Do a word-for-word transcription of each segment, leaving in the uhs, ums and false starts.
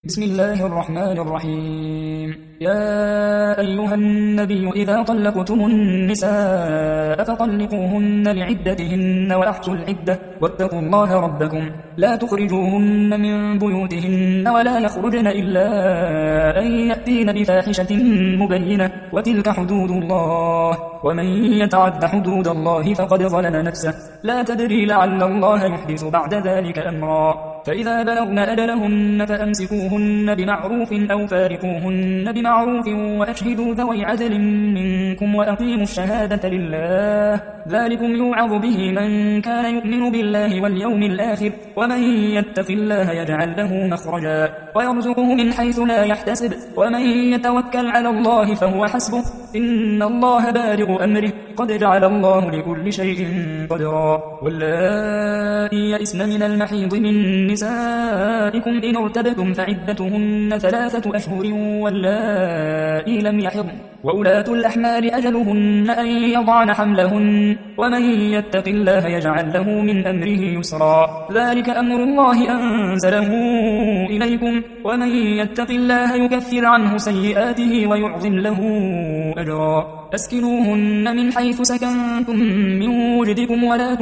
بسم الله الرحمن الرحيم. يا أيها النبي إذا طلقتم النساء فطلقوهن لعدتهن وأحصوا العدة واتقوا الله ربكم لا تخرجوهن من بيوتهن ولا يخرجن إلا أن يأتين بفاحشة مبينة وتلك حدود الله ومن يتعد حدود الله فقد ظلم نفسه لا تدري لعل الله يحدث بعد ذلك أمرا. فإذا بلغن أجلهن فأمسكوهن بمعروف أو فارقوهن بمعروف وأشهدوا ذوي عدل منكم وأقيموا الشهادة لله ذلكم يوعظ به من كان يؤمن بالله واليوم الآخر ومن يتق الله يجعل له مخرجا ويرزقه من حيث لا يحتسب ومن يتوكل على الله فهو حسبه إن الله بالغ أمره قد جعل الله لكل شيء قدرا. واللائي يئسن من المحيض من نسائكم إن ارتبتم فعدتهن ثلاثة أشهر واللائي لم يحضن وأولاة الأحمال أجلهن أن يضعن حملهن ومن يتق الله يجعل له من أمره يسرا ذلك أمر الله أنزله إليكم ومن يتق الله يكفر عنه سيئاته ويعظم له أجرا. أسكنوهن من حيث سكنتم من وجدكم ولا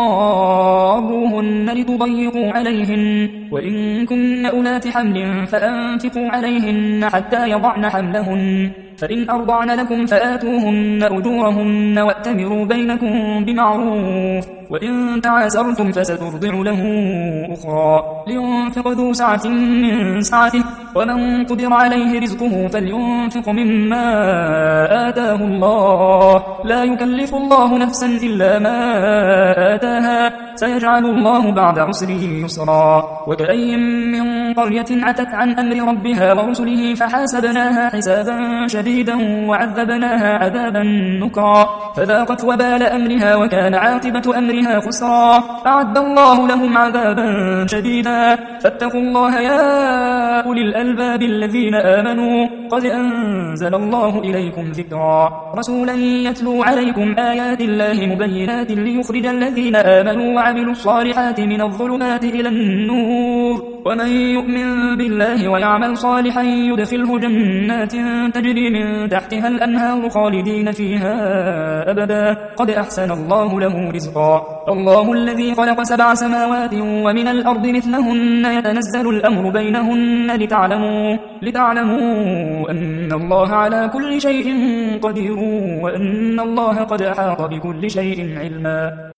تضاروهن لتضيقوا عليهن وإن كن أولات حمل فأنفقوا عليهن حتى يضعن حملهن فإن أرضعن لكم فآتوهن أجورهن وأتمروا بينكم بمعروف وإن تعاسرتم فسترضع له أخرى لينفق ذو سعة من سعته ومن قدر عليه رزقه فلينفق مما آتاه الله لا يكلف الله نفسا إلا ما آتاها سيجعل الله بعد عسره يسرا. وكأي من قرية عتت عن أمر ربها ورسله فحاسبناها حسابا شديدا وعذبناها عذابا نكرا فذاقت وبال أمرها وكان عاقبة أمرها خسرا أعد الله لهم عذابا شديدا فاتقوا الله يا أولي الألباب الذين آمنوا قد أنزل الله إليكم ذكرا رسولا يتلو عليكم آيات الله مبينات ليخرج الذين آمنوا وعملوا الصالحات من الظلمات إلى النور ومن يؤمن بالله ويعمل صالحا يدخله جنات تجري من تحتها الأنهار خالدين فيها أبدا قد أحسن الله له رزقا. الله الذي خلق سبع سماوات ومن الأرض مثلهن يتنزل الأمر بينهن لتعلموا, لتعلموا أن الله على كل شيء قدير وأن الله قد أحاط بكل شيء علما.